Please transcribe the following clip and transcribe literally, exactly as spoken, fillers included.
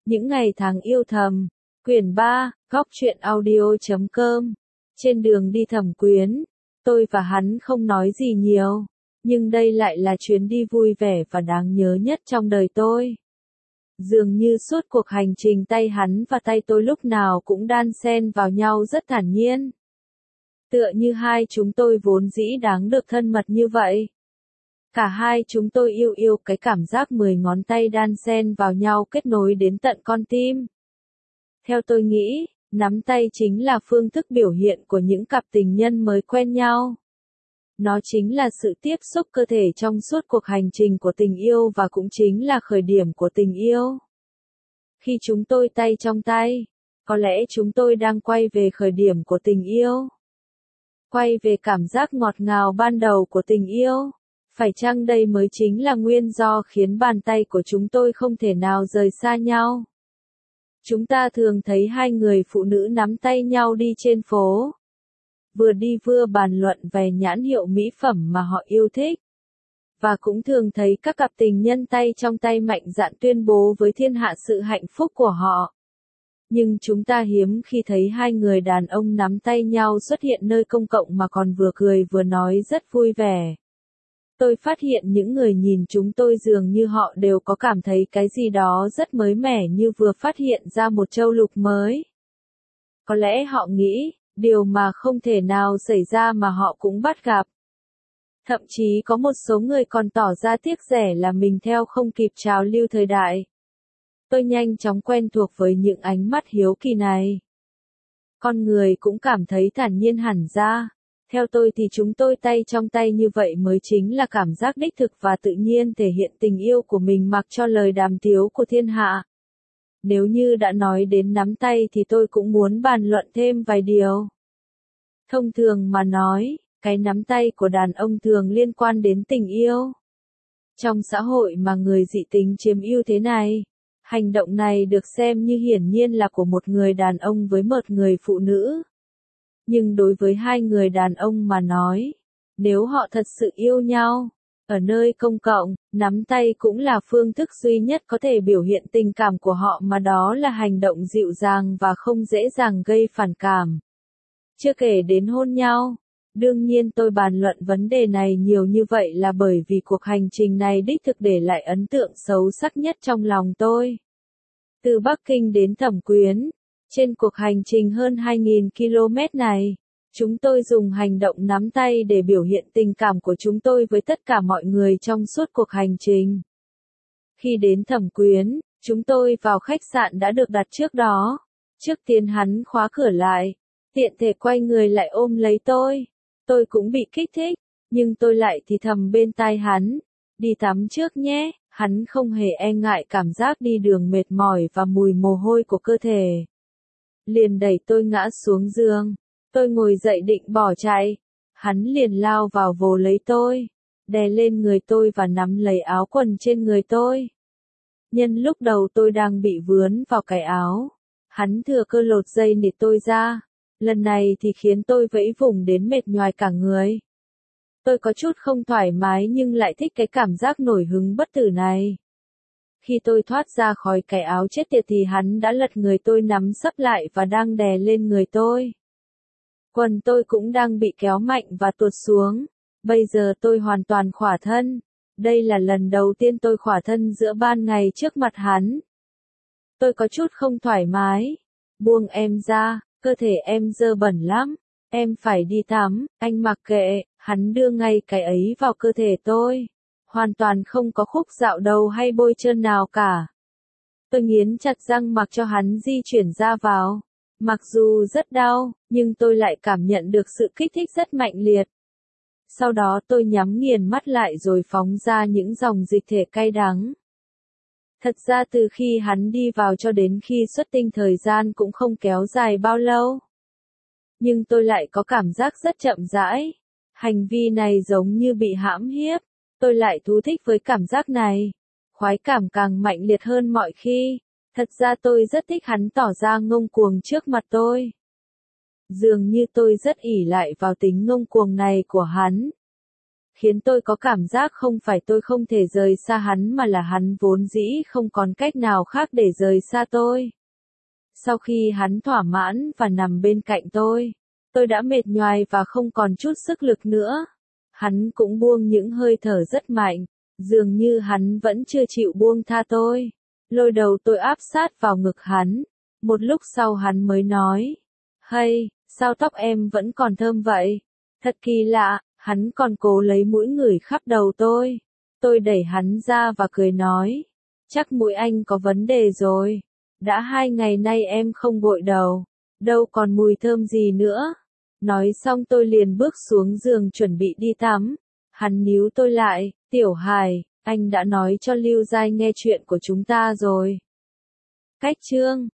Những ngày tháng yêu thầm, quyển ba, góc truyện audio.com. Trên đường đi Thẩm Quyến, tôi và hắn không nói gì nhiều, nhưng đây lại là chuyến đi vui vẻ và đáng nhớ nhất trong đời tôi. Dường như suốt cuộc hành trình tay hắn và tay tôi lúc nào cũng đan xen vào nhau rất thản nhiên. Tựa như hai chúng tôi vốn dĩ đáng được thân mật như vậy. Cả hai chúng tôi yêu yêu cái cảm giác mười ngón tay đan xen vào nhau kết nối đến tận con tim. Theo tôi nghĩ, nắm tay chính là phương thức biểu hiện của những cặp tình nhân mới quen nhau. Nó chính là sự tiếp xúc cơ thể trong suốt cuộc hành trình của tình yêu và cũng chính là khởi điểm của tình yêu. Khi chúng tôi tay trong tay, có lẽ chúng tôi đang quay về khởi điểm của tình yêu. Quay về cảm giác ngọt ngào ban đầu của tình yêu. Phải chăng đây mới chính là nguyên do khiến bàn tay của chúng tôi không thể nào rời xa nhau? Chúng ta thường thấy hai người phụ nữ nắm tay nhau đi trên phố. Vừa đi vừa bàn luận về nhãn hiệu mỹ phẩm mà họ yêu thích. Và cũng thường thấy các cặp tình nhân tay trong tay mạnh dạn tuyên bố với thiên hạ sự hạnh phúc của họ. Nhưng chúng ta hiếm khi thấy hai người đàn ông nắm tay nhau xuất hiện nơi công cộng mà còn vừa cười vừa nói rất vui vẻ. Tôi phát hiện những người nhìn chúng tôi dường như họ đều có cảm thấy cái gì đó rất mới mẻ như vừa phát hiện ra một châu lục mới. Có lẽ họ nghĩ, điều mà không thể nào xảy ra mà họ cũng bắt gặp. Thậm chí có một số người còn tỏ ra tiếc rẻ là mình theo không kịp trào lưu thời đại. Tôi nhanh chóng quen thuộc với những ánh mắt hiếu kỳ này. Con người cũng cảm thấy thản nhiên hẳn ra. Theo tôi thì chúng tôi tay trong tay như vậy mới chính là cảm giác đích thực và tự nhiên thể hiện tình yêu của mình mặc cho lời đàm tiếu của thiên hạ. Nếu như đã nói đến nắm tay thì tôi cũng muốn bàn luận thêm vài điều. Thông thường mà nói, cái nắm tay của đàn ông thường liên quan đến tình yêu. Trong xã hội mà người dị tính chiếm ưu thế này, hành động này được xem như hiển nhiên là của một người đàn ông với một người phụ nữ. Nhưng đối với hai người đàn ông mà nói, nếu họ thật sự yêu nhau, ở nơi công cộng, nắm tay cũng là phương thức duy nhất có thể biểu hiện tình cảm của họ mà đó là hành động dịu dàng và không dễ dàng gây phản cảm. Chưa kể đến hôn nhau, đương nhiên tôi bàn luận vấn đề này nhiều như vậy là bởi vì cuộc hành trình này đích thực để lại ấn tượng xấu sắc nhất trong lòng tôi. Từ Bắc Kinh đến Thẩm Quyến, trên cuộc hành trình hơn hai nghìn ki lô mét này, chúng tôi dùng hành động nắm tay để biểu hiện tình cảm của chúng tôi với tất cả mọi người trong suốt cuộc hành trình. Khi đến Thẩm Quyến, chúng tôi vào khách sạn đã được đặt trước đó. Trước tiên hắn khóa cửa lại, tiện thể quay người lại ôm lấy tôi. Tôi cũng bị kích thích, nhưng tôi lại thì thầm bên tai hắn, đi tắm trước nhé. Hắn không hề e ngại cảm giác đi đường mệt mỏi và mùi mồ hôi của cơ thể. Liền đẩy tôi ngã xuống giường. Tôi ngồi dậy định bỏ chạy. Hắn liền lao vào vồ lấy tôi, đè lên người tôi và nắm lấy áo quần trên người tôi. Nhân lúc đầu tôi đang bị vướng vào cái áo, hắn thừa cơ lột dây nịt tôi ra. Lần này thì khiến tôi vẫy vùng đến mệt nhoài cả người. Tôi có chút không thoải mái nhưng lại thích cái cảm giác nổi hứng bất tử này. Khi tôi thoát ra khỏi cái áo chết tiệt thì hắn đã lật người tôi nắm sấp lại và đang đè lên người tôi. Quần tôi cũng đang bị kéo mạnh và tuột xuống. Bây giờ tôi hoàn toàn khỏa thân. Đây là lần đầu tiên tôi khỏa thân giữa ban ngày trước mặt hắn. Tôi có chút không thoải mái. Buông em ra, cơ thể em dơ bẩn lắm. Em phải đi tắm, anh mặc kệ. Hắn đưa ngay cái ấy vào cơ thể tôi. Hoàn toàn không có khúc dạo đầu hay bôi trơn nào cả. Tôi nghiến chặt răng mặc cho hắn di chuyển ra vào. Mặc dù rất đau, nhưng tôi lại cảm nhận được sự kích thích rất mạnh liệt. Sau đó tôi nhắm nghiền mắt lại rồi phóng ra những dòng dịch thể cay đắng. Thật ra từ khi hắn đi vào cho đến khi xuất tinh thời gian cũng không kéo dài bao lâu. Nhưng tôi lại có cảm giác rất chậm rãi. Hành vi này giống như bị hãm hiếp. Tôi lại thú thích với cảm giác này. Khoái cảm càng mạnh liệt hơn mọi khi. Thật ra tôi rất thích hắn tỏ ra ngông cuồng trước mặt tôi. Dường như tôi rất ỷ lại vào tính ngông cuồng này của hắn. khiến tôi có cảm giác không phải tôi không thể rời xa hắn mà là hắn vốn dĩ không còn cách nào khác để rời xa tôi. Sau khi hắn thỏa mãn và nằm bên cạnh tôi, tôi đã mệt nhoài và không còn chút sức lực nữa. Hắn cũng buông những hơi thở rất mạnh, dường như hắn vẫn chưa chịu buông tha tôi. Lôi đầu tôi áp sát vào ngực hắn. Một lúc sau hắn mới nói, hay, sao tóc em vẫn còn thơm vậy? Thật kỳ lạ, hắn còn cố lấy mũi ngửi khắp đầu tôi. Tôi đẩy hắn ra và cười nói, chắc mũi anh có vấn đề rồi. Đã hai ngày nay em không gội đầu, đâu còn mùi thơm gì nữa. Nói xong tôi liền bước xuống giường chuẩn bị đi tắm. Hắn níu tôi lại, Tiểu Hải, anh đã nói cho Lưu Giai nghe chuyện của chúng ta rồi. Cách chương